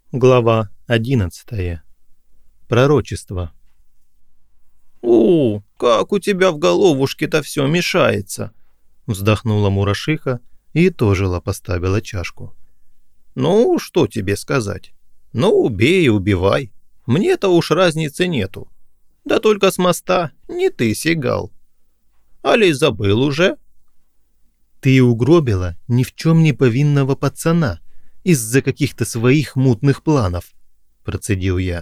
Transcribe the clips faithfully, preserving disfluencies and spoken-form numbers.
Глава одиннадцатая. Пророчество. «У, как у тебя в головушке-то все мешается!» Вздохнула Мурашиха и тоже поставила чашку. «Ну, что тебе сказать? Ну, убей и убивай. Мне-то уж разницы нету. Да только с моста не ты сигал. Али забыл уже?» «Ты угробила ни в чем не повинного пацана из-за каких-то своих мутных планов», – процедил я.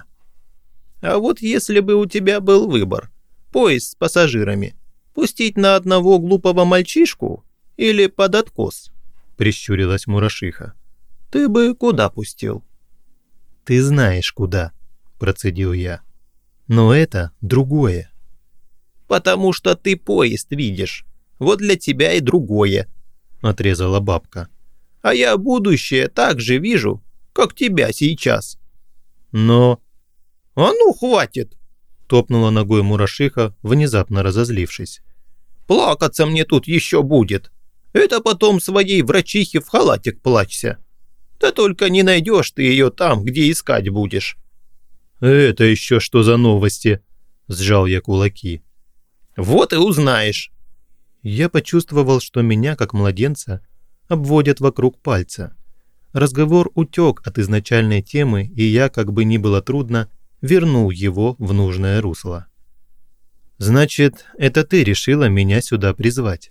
«А вот если бы у тебя был выбор, поезд с пассажирами, пустить на одного глупого мальчишку или под откос?» – прищурилась Мурашиха. «Ты бы куда пустил?» «Ты знаешь куда», – процедил я. «Но это другое». «Потому что ты поезд видишь. Вот для тебя и другое», – отрезала бабка. «А я будущее так же вижу, как тебя сейчас». «Но...» «А ну, хватит!» – топнула ногой Мурашиха, внезапно разозлившись. «Плакаться мне тут еще будет. Это потом своей врачихе в халатик плачься. Да только не найдешь ты ее там, где искать будешь». «Это еще что за новости?» – сжал я кулаки. «Вот и узнаешь». Я почувствовал, что меня, как младенца, обводят вокруг пальца. Разговор утек от изначальной темы, и я, как бы ни было трудно, вернул его в нужное русло. «Значит, это ты решила меня сюда призвать?»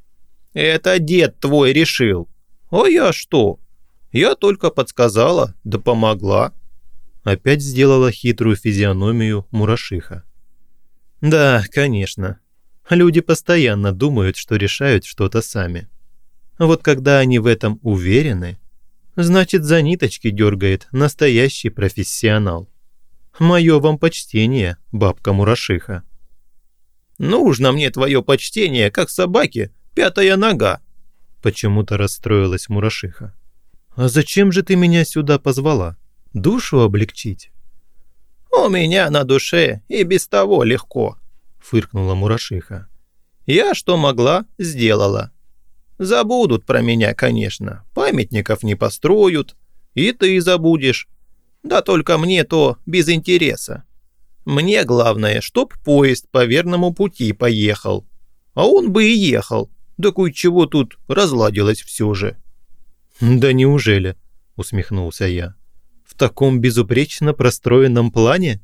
«Это дед твой решил. А я что? Я только подсказала, да помогла». Опять сделала хитрую физиономию Мурашиха. «Да, конечно. Люди постоянно думают, что решают что-то сами. Вот когда они в этом уверены, значит, за ниточки дергает настоящий профессионал. Мое вам почтение, бабка Мурашиха». «Нужно мне твое почтение, как собаке, пятая нога», – почему-то расстроилась Мурашиха. «А зачем же ты меня сюда позвала? Душу облегчить?» «У меня на душе и без того легко», – фыркнула Мурашиха. «Я что могла, сделала. Забудут про меня, конечно, памятников не построят, и ты забудешь. Да только мне то без интереса. Мне главное, чтоб поезд по верному пути поехал. А он бы и ехал, да кое-чего тут разладилось все же». «Да неужели?» – усмехнулся я. «В таком безупречно простроенном плане?»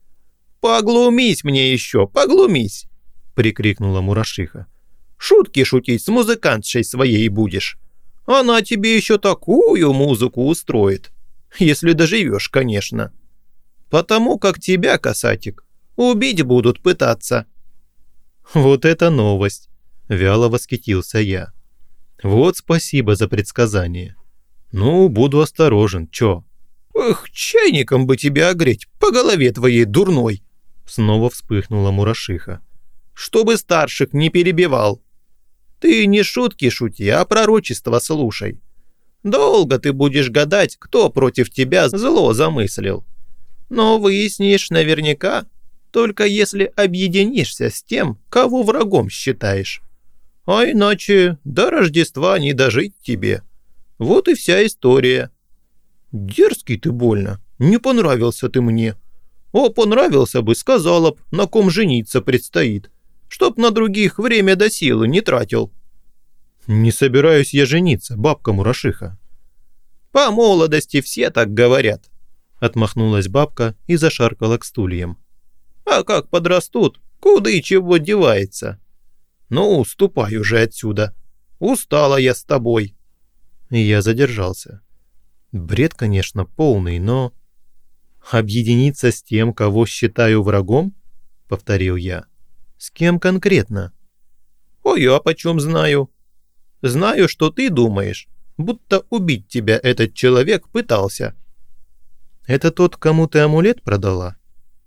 «Поглумись мне еще, поглумись!» – прикрикнула Мурашиха. «Шутки шутить с музыкантшей своей будешь. Она тебе еще такую музыку устроит, если доживешь, конечно. Потому как тебя, касатик, убить будут пытаться». «Вот это новость!» – вяло восхитился я. «Вот спасибо за предсказание. Ну, буду осторожен, чё?» «Эх, чайником бы тебя огреть по голове твоей дурной!» Снова вспыхнула Мурашиха. «Чтобы старших не перебивал. Ты не шутки шути, а пророчество слушай. Долго ты будешь гадать, кто против тебя зло замыслил. Но выяснишь наверняка, только если объединишься с тем, кого врагом считаешь. А иначе до Рождества не дожить тебе. Вот и вся история». «Дерзкий ты больно, не понравился ты мне. О, понравился бы, сказала б, на ком жениться предстоит, чтоб на других время до силы не тратил». «Не собираюсь я жениться, бабка Мурашиха». «По молодости все так говорят», – отмахнулась бабка и зашаркала к стульям. «А как подрастут, куда и чего девается? Ну, ступай уже отсюда. Устала я с тобой». И я задержался. Бред, конечно, полный, но... «Объединиться с тем, кого считаю врагом?» — повторил я. «С кем конкретно?» «Ой, я почем знаю? Знаю, что ты думаешь, будто убить тебя этот человек пытался». «Это тот, кому ты амулет продала?»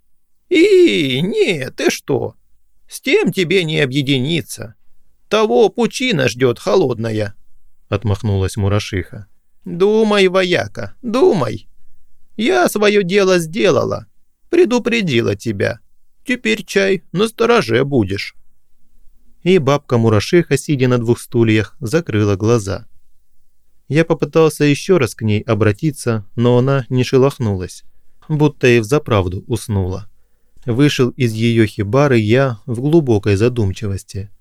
«И, нет, ты что? С тем тебе не объединиться. Того пучина ждет холодная», — отмахнулась Мурашиха. «Думай, вояка, думай. Я свое дело сделала, предупредила тебя. Теперь, чай, настороже будешь». И бабка Мурашиха, сидя на двух стульях, закрыла глаза. Я попытался еще раз к ней обратиться, но она не шелохнулась, будто и взаправду уснула. Вышел из ее хибары я в глубокой задумчивости.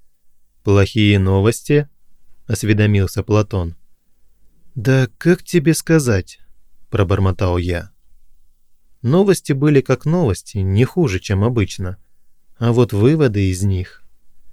«Плохие новости?» – осведомился Платон. «Да как тебе сказать?» – пробормотал я. Новости были как новости, не хуже, чем обычно. А вот выводы из них.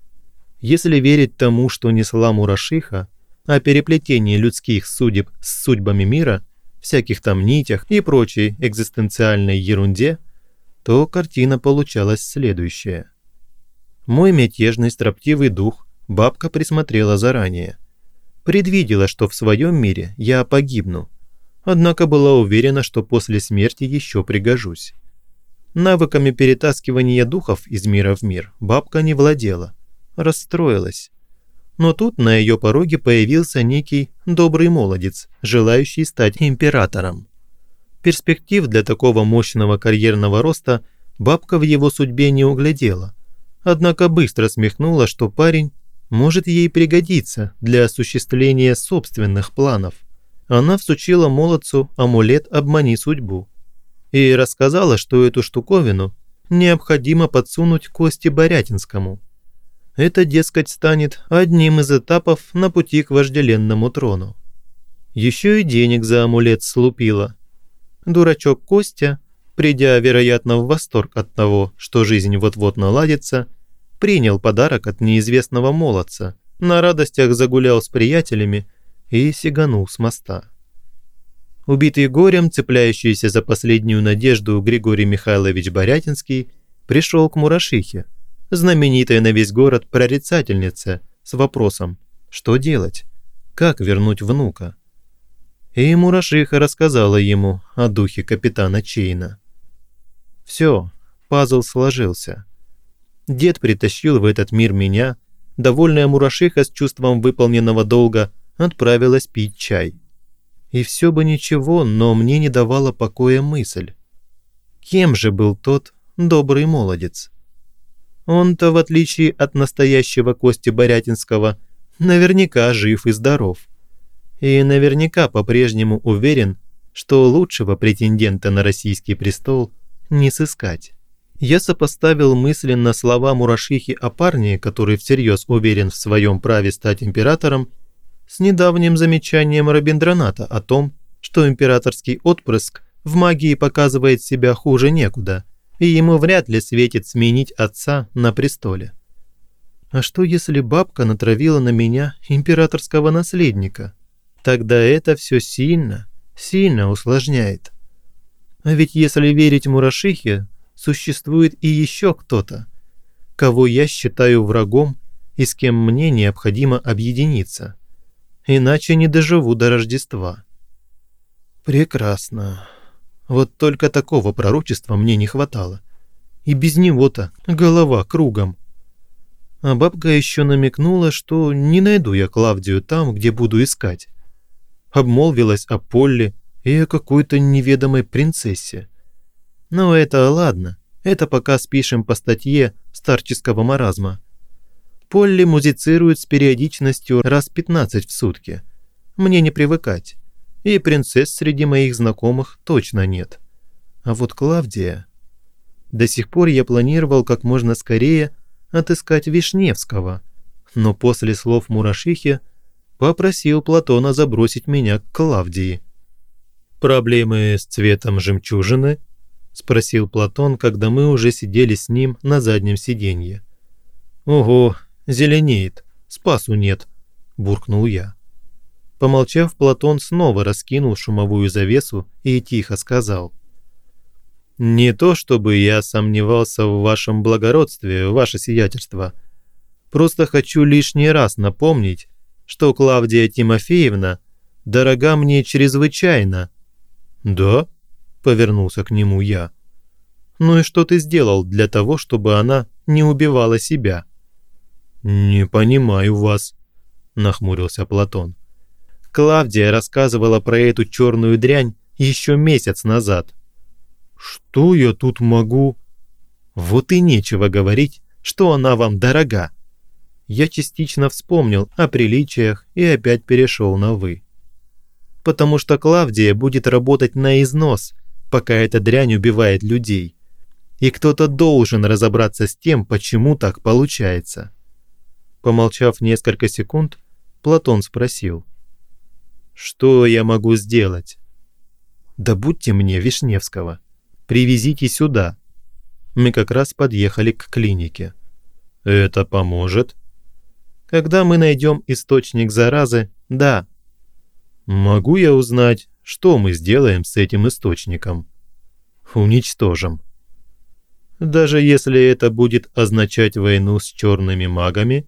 Если верить тому, что несла Мурашиха, о переплетении людских судеб с судьбами мира, всяких там нитях и прочей экзистенциальной ерунде, то картина получалась следующая. Мой мятежный строптивый дух бабка присмотрела заранее. Предвидела, что в своем мире я погибну, однако была уверена, что после смерти еще пригожусь. Навыками перетаскивания духов из мира в мир бабка не владела, расстроилась. Но тут на ее пороге появился некий добрый молодец, желающий стать императором. Перспектив для такого мощного карьерного роста бабка в его судьбе не углядела, однако быстро смехнула, что парень может ей пригодиться для осуществления собственных планов. Она всучила молодцу амулет «Обмани судьбу» и рассказала, что эту штуковину необходимо подсунуть Косте Борятинскому. Это, дескать, станет одним из этапов на пути к вожделенному трону. Еще и денег за амулет слупила. Дурачок Костя, придя, вероятно, в восторг от того, что жизнь вот-вот наладится, принял подарок от неизвестного молодца, на радостях загулял с приятелями и сиганул с моста. Убитый горем, цепляющийся за последнюю надежду Григорий Михайлович Борятинский, пришел к Мурашихе, знаменитой на весь город прорицательнице, с вопросом, что делать, как вернуть внука. И Мурашиха рассказала ему о духе капитана Чейна. Все, пазл сложился. Дед притащил в этот мир меня, довольная Мурашиха с чувством выполненного долга отправилась пить чай. И все бы ничего, но мне не давала покоя мысль. Кем же был тот добрый молодец? Он-то, в отличие от настоящего Кости Борятинского, наверняка жив и здоров. И наверняка по-прежнему уверен, что лучшего претендента на российский престол не сыскать. Я сопоставил мысленно слова Мурашихи о парне, который всерьез уверен в своем праве стать императором, с недавним замечанием Рабиндраната о том, что императорский отпрыск в магии показывает себя хуже некуда, и ему вряд ли светит сменить отца на престоле. А что если бабка натравила на меня императорского наследника? Тогда это все сильно, сильно усложняет. А ведь если верить Мурашихе, существует и еще кто-то, кого я считаю врагом и с кем мне необходимо объединиться. Иначе не доживу до Рождества. Прекрасно. Вот только такого пророчества мне не хватало. И без него-то голова кругом. А бабка еще намекнула, что не найду я Клавдию там, где буду искать. Обмолвилась о Полле и о какой-то неведомой принцессе. Но это ладно, это пока спишем по статье старческого маразма. Полли музицирует с периодичностью раз пятнадцать в сутки. Мне не привыкать. И принцесс среди моих знакомых точно нет. А вот Клавдия... До сих пор я планировал как можно скорее отыскать Вишневского, но после слов Мурашихи попросил Платона забросить меня к Клавдии. «Проблемы с цветом жемчужины?» – спросил Платон, когда мы уже сидели с ним на заднем сиденье. «Ого, зеленеет, спасу нет», – буркнул я. Помолчав, Платон снова раскинул шумовую завесу и тихо сказал: «Не то чтобы я сомневался в вашем благородстве, ваше сиятельство. Просто хочу лишний раз напомнить, что Клавдия Тимофеевна дорога мне чрезвычайно». «Да?» – повернулся к нему я. «Ну и что ты сделал для того, чтобы она не убивала себя?» «Не понимаю вас», – нахмурился Платон. «Клавдия рассказывала про эту черную дрянь еще месяц назад». «Что я тут могу?» «Вот и нечего говорить, что она вам дорога». Я частично вспомнил о приличиях и опять перешел на «вы». потому что Клавдия будет работать на износ, пока эта дрянь убивает людей. И кто-то должен разобраться с тем, почему так получается». Помолчав несколько секунд, Платон спросил: «Что я могу сделать?» «Добудьте мне Вишневского. Привезите сюда». Мы как раз подъехали к клинике. «Это поможет?» «Когда мы найдем источник заразы, да». «Могу я узнать, что мы сделаем с этим источником?» «Уничтожим». «Даже если это будет означать войну с черными магами?»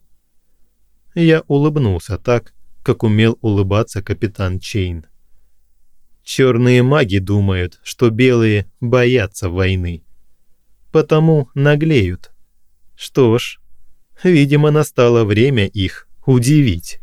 Я улыбнулся так, как умел улыбаться капитан Чейн. «Черные маги думают, что белые боятся войны. Потому наглеют. Что ж, видимо, настало время их удивить».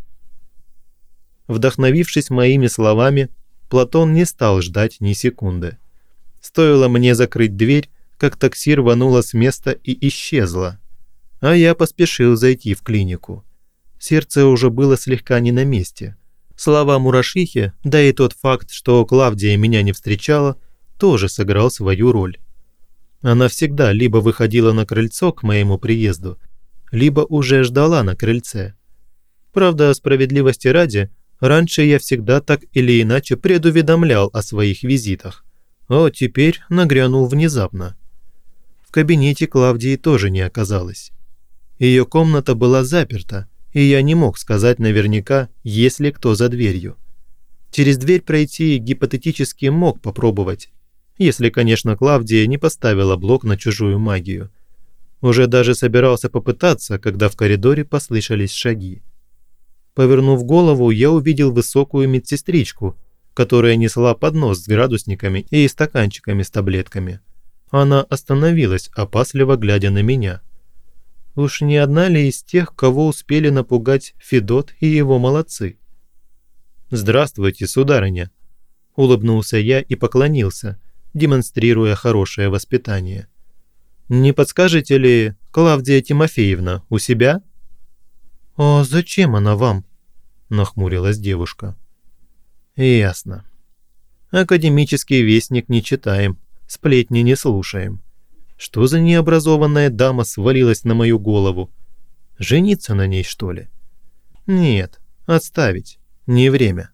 Вдохновившись моими словами, Платон не стал ждать ни секунды. Стоило мне закрыть дверь, как такси рвануло с места и исчезло. А я поспешил зайти в клинику. Сердце уже было слегка не на месте. Слова Мурашихи, да и тот факт, что Клавдия меня не встречала, тоже сыграл свою роль. Она всегда либо выходила на крыльцо к моему приезду, либо уже ждала на крыльце. Правда, справедливости ради, раньше я всегда так или иначе предуведомлял о своих визитах, а теперь нагрянул внезапно. В кабинете Клавдии тоже не оказалось. Ее комната была заперта, и я не мог сказать наверняка, есть ли кто за дверью. Через дверь пройти гипотетически мог попробовать, если, конечно, Клавдия не поставила блок на чужую магию. Уже даже собирался попытаться, когда в коридоре послышались шаги. Повернув голову, я увидел высокую медсестричку, которая несла поднос с градусниками и стаканчиками с таблетками. Она остановилась, опасливо глядя на меня. Уж не одна ли из тех, кого успели напугать Федот и его молодцы? «Здравствуйте, сударыня!» – улыбнулся я и поклонился, демонстрируя хорошее воспитание. «Не подскажете ли, Клавдия Тимофеевна у себя?» «А зачем она вам?» – нахмурилась девушка. «Ясно. Академический вестник не читаем, сплетни не слушаем. Что за необразованная дама свалилась на мою голову? Жениться на ней, что ли? Нет, отставить, не время».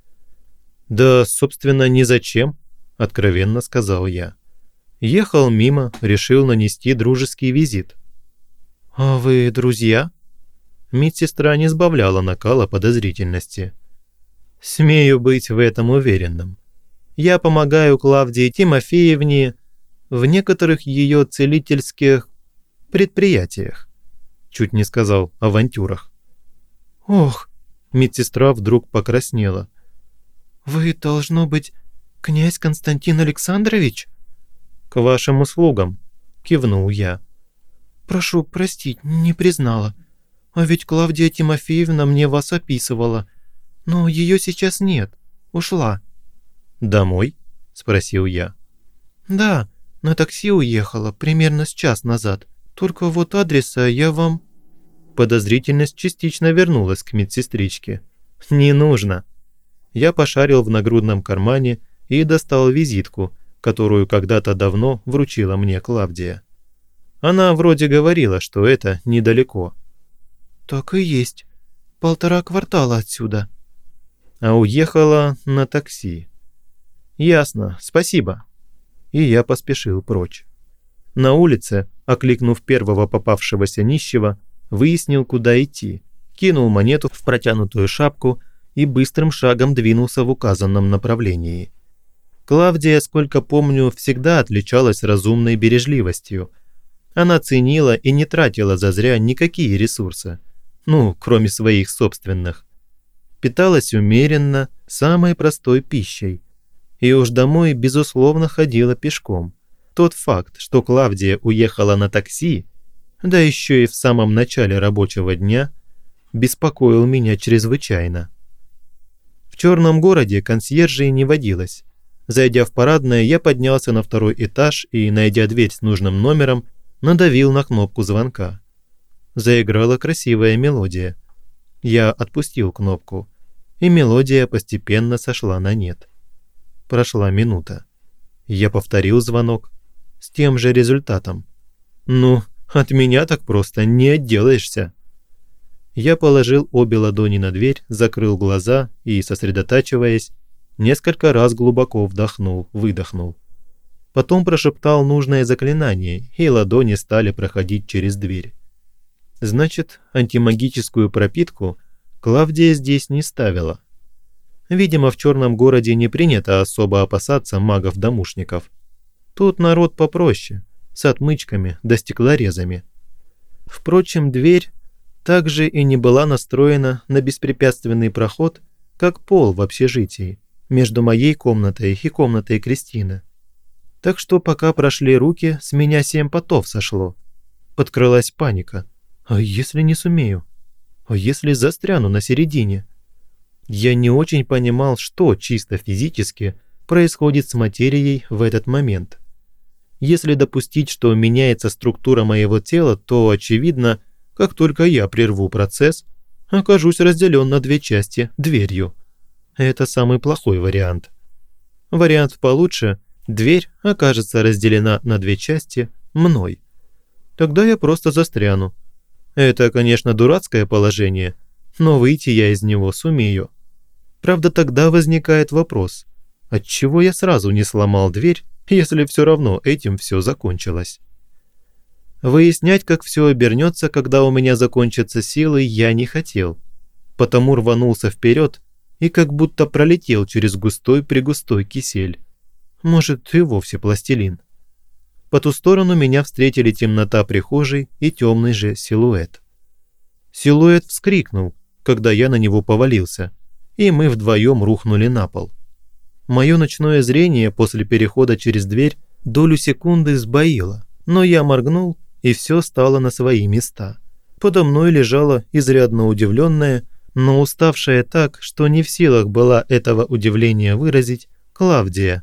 «Да, собственно, ни зачем», – откровенно сказал я. Ехал мимо, решил нанести дружеский визит. «А вы друзья?» Медсестра не сбавляла накала подозрительности. «Смею быть в этом уверенным. Я помогаю Клавдии Тимофеевне в некоторых ее целительских предприятиях». Чуть не сказал авантюрах. «Ох!» – медсестра вдруг покраснела. «Вы, должно быть, князь Константин Александрович?» «К вашим услугам», – кивнул я. «Прошу простить, не признала. А ведь Клавдия Тимофеевна мне вас описывала. Но ее сейчас нет, ушла». «Домой?» – спросил я. «Да, на такси уехала, примерно с час назад. Только вот адреса я вам...» Подозрительность частично вернулась к медсестричке. «Не нужно». Я пошарил в нагрудном кармане и достал визитку, которую когда-то давно вручила мне Клавдия. Она вроде говорила, что это недалеко. «Так и есть. Полтора квартала отсюда». А уехала на такси. «Ясно, спасибо». И я поспешил прочь. На улице, окликнув первого попавшегося нищего, выяснил, куда идти, кинул монету в протянутую шапку и быстрым шагом двинулся в указанном направлении. Клавдия, сколько помню, всегда отличалась разумной бережливостью. Она ценила и не тратила зазря никакие ресурсы, ну, кроме своих собственных. Питалась умеренно, самой простой пищей. И уж домой, безусловно, ходила пешком. Тот факт, что Клавдия уехала на такси, да еще и в самом начале рабочего дня, беспокоил меня чрезвычайно. В черном городе консьержей не водилось. Зайдя в парадное, я поднялся на второй этаж и, найдя дверь с нужным номером, надавил на кнопку звонка. Заиграла красивая мелодия. Я отпустил кнопку. и мелодия постепенно сошла на нет. Прошла минута. Я повторил звонок с тем же результатом. Ну, от меня так просто не отделаешься. Я положил обе ладони на дверь, закрыл глаза и, сосредотачиваясь, несколько раз глубоко вдохнул, выдохнул. Потом прошептал нужное заклинание, и ладони стали проходить через дверь. Значит, антимагическую пропитку Клавдия здесь не ставила. Видимо, в черном городе не принято особо опасаться магов-домушников. Тут народ попроще, с отмычками да стеклорезами. Впрочем, дверь также и не была настроена на беспрепятственный проход, как пол в общежитии, между моей комнатой и комнатой Кристины. Так что пока прошли руки, с меня семь потов сошло. Подкралась паника. А если не сумею? А если застряну на середине? Я не очень понимал, что чисто физически происходит с материей в этот момент. Если допустить, что меняется структура моего тела, то, очевидно, как только я прерву процесс, окажусь разделен на две части дверью. Это самый плохой вариант. Вариант получше – дверь окажется разделена на две части мной. Тогда я просто застряну. Это, конечно, дурацкое положение, но выйти я из него сумею. Правда, тогда возникает вопрос, отчего я сразу не сломал дверь, если все равно этим все закончилось. Выяснять, как все обернется, когда у меня закончатся силы, я не хотел, потому рванулся вперед и как будто пролетел через густой-пригустой кисель. Может, и вовсе пластилин. По ту сторону меня встретили темнота прихожей и темный же силуэт. Силуэт вскрикнул, когда я на него повалился, и мы вдвоем рухнули на пол. Мое ночное зрение после перехода через дверь долю секунды сбоило, но я моргнул, и все стало на свои места. Подо мной лежала изрядно удивленная, но уставшая так, что не в силах была этого удивления выразить, Клавдия.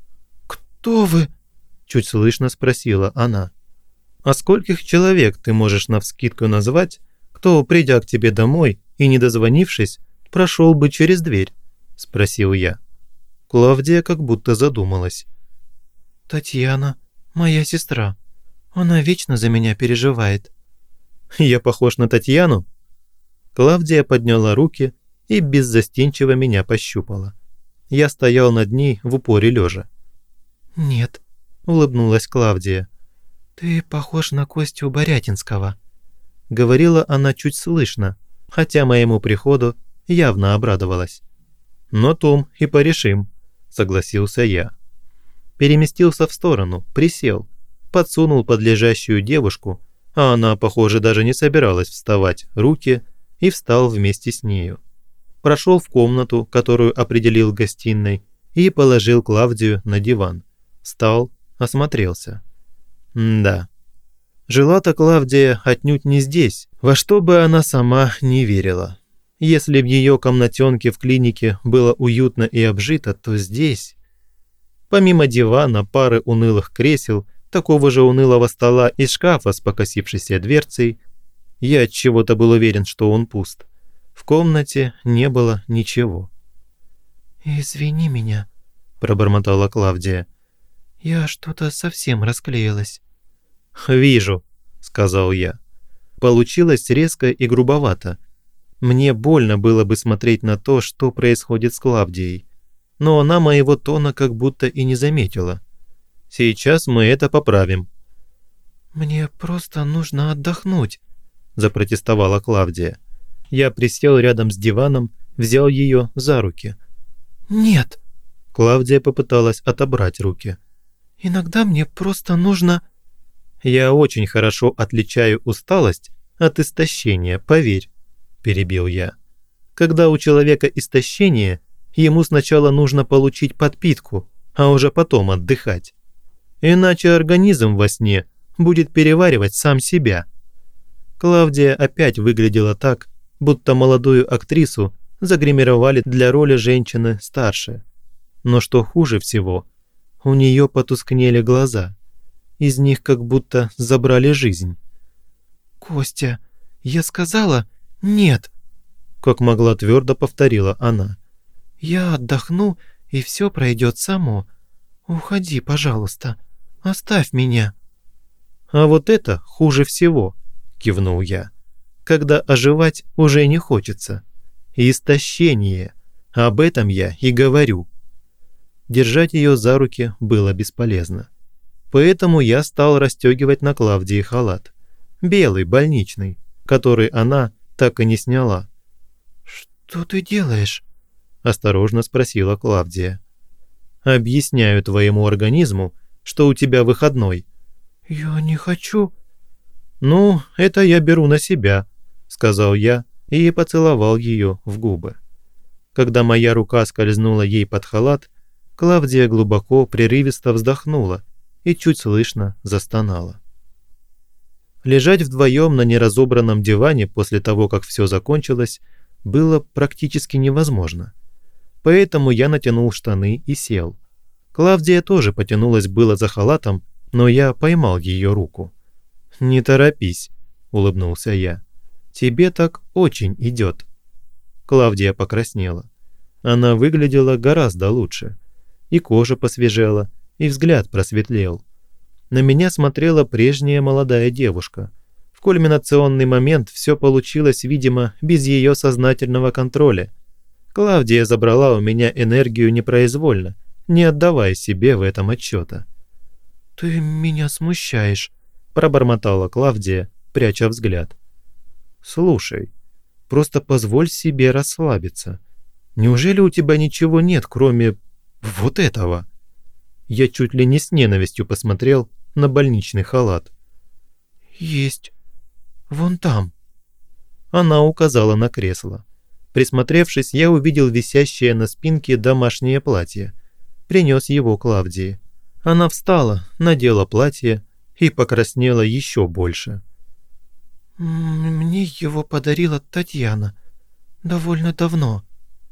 «Кто вы?» – чуть слышно спросила она. «А скольких человек ты можешь навскидку назвать, кто, придя к тебе домой и не дозвонившись, прошел бы через дверь?» – спросил я. Клавдия как будто задумалась. «Татьяна, моя сестра. Она вечно за меня переживает». «Я похож на Татьяну?» Клавдия подняла руки и беззастенчиво меня пощупала. Я стоял над ней в упоре лежа. «Нет», – улыбнулась Клавдия. «Ты похож на Костю Борятинского», – говорила она чуть слышно, хотя моему приходу явно обрадовалась. «Но том и порешим», – согласился я. Переместился в сторону, присел, подсунул под лежащую девушку, а она, похоже, даже не собиралась вставать, руки, и встал вместе с нею. Прошел в комнату, которую определил гостиной, и положил Клавдию на диван. Встал, осмотрелся. М-да. Жила-то Клавдия отнюдь не здесь, во что бы она сама не верила. Если в ее комнатенке в клинике было уютно и обжито, то здесь... Помимо дивана, пары унылых кресел, такого же унылого стола и шкафа с покосившейся дверцей, я от чего-то был уверен, что он пуст. В комнате не было ничего. «Извини меня», – пробормотала Клавдия. «Я что-то совсем расклеилась». «Вижу», – сказал я. Получилось резко и грубовато. Мне больно было бы смотреть на то, что происходит с Клавдией. Но она моего тона как будто и не заметила. Сейчас мы это поправим. «Мне просто нужно отдохнуть», – запротестовала Клавдия. Я присел рядом с диваном, взял ее за руки. «Нет», – Клавдия попыталась отобрать руки. «Иногда мне просто нужно...» «Я очень хорошо отличаю усталость от истощения, поверь», – перебил я. «Когда у человека истощение, ему сначала нужно получить подпитку, а уже потом отдыхать. Иначе организм во сне будет переваривать сам себя». Клавдия опять выглядела так, будто молодую актрису загримировали для роли женщины старше. Но что хуже всего, у нее потускнели глаза. Из них как будто забрали жизнь. «Костя, я сказала нет». как могла твердо повторила она. «Я отдохну, и все пройдет само. Уходи, пожалуйста. Оставь меня». «А вот это хуже всего», – кивнул я. «Когда оживать уже не хочется. Истощение. Об этом я и говорю». Держать ее за руки было бесполезно. Поэтому я стал расстегивать на Клавдии халат. Белый, больничный, который она так и не сняла. «Что ты делаешь?» – осторожно спросила Клавдия. «Объясняю твоему организму, что у тебя выходной». «Я не хочу». «Ну, это я беру на себя», – сказал я и поцеловал ее в губы. Когда моя рука скользнула ей под халат, Клавдия глубоко, прерывисто вздохнула и чуть слышно застонала. Лежать вдвоем на неразобранном диване после того, как все закончилось, было практически невозможно. Поэтому я натянул штаны и сел. Клавдия тоже потянулась было за халатом, но я поймал ее руку. «Не торопись», – улыбнулся я. «Тебе так очень идет». Клавдия покраснела. Она выглядела гораздо лучше. И кожа посвежела, и взгляд просветлел. На меня смотрела прежняя молодая девушка. В кульминационный момент все получилось, видимо, без ее сознательного контроля. Клавдия забрала у меня энергию непроизвольно, не отдавая себе в этом отчета. «Ты меня смущаешь», – пробормотала Клавдия, пряча взгляд. «Слушай, просто позволь себе расслабиться. Неужели у тебя ничего нет, кроме вот этого?» Я чуть ли не с ненавистью посмотрел на больничный халат. «Есть. Вон там». Она указала на кресло. Присмотревшись, я увидел висящее на спинке домашнее платье. Принес его Клавдии. Она встала, надела платье и покраснела еще больше. «Мне его подарила Татьяна. Довольно давно».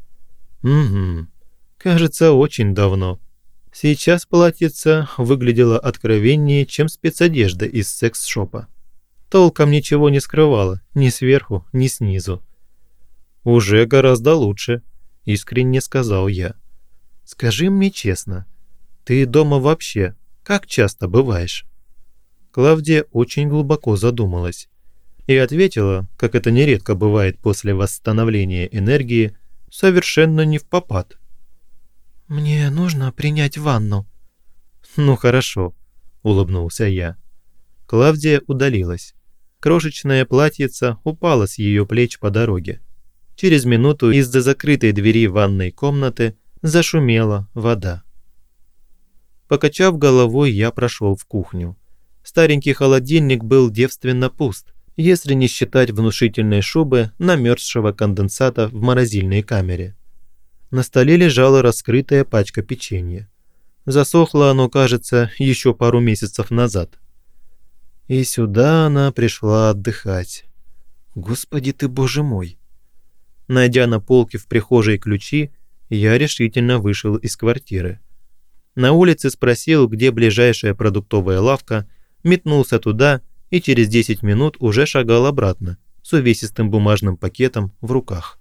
«Угу. Кажется, очень давно. Сейчас платьице выглядело откровеннее, чем спецодежда из секс-шопа. Толком ничего не скрывало, ни сверху, ни снизу. «Уже гораздо лучше», – искренне сказал я. «Скажи мне честно, ты дома вообще как часто бываешь?» Клавдия очень глубоко задумалась и ответила, как это нередко бывает после восстановления энергии, совершенно не впопад. «Мне нужно принять ванну». «Ну хорошо», – улыбнулся я. Клавдия удалилась. Крошечное платьице упало с ее плеч по дороге. Через минуту из-за закрытой двери ванной комнаты зашумела вода. Покачав головой, я прошел в кухню. Старенький холодильник был девственно пуст, если не считать внушительной шубы намерзшего конденсата в морозильной камере. На столе лежала раскрытая пачка печенья. Засохло оно, кажется, еще пару месяцев назад. И сюда она пришла отдыхать. Господи ты, боже мой! Найдя на полке в прихожей ключи, я решительно вышел из квартиры. На улице спросил, где ближайшая продуктовая лавка, метнулся туда и через десять минут уже шагал обратно с увесистым бумажным пакетом в руках.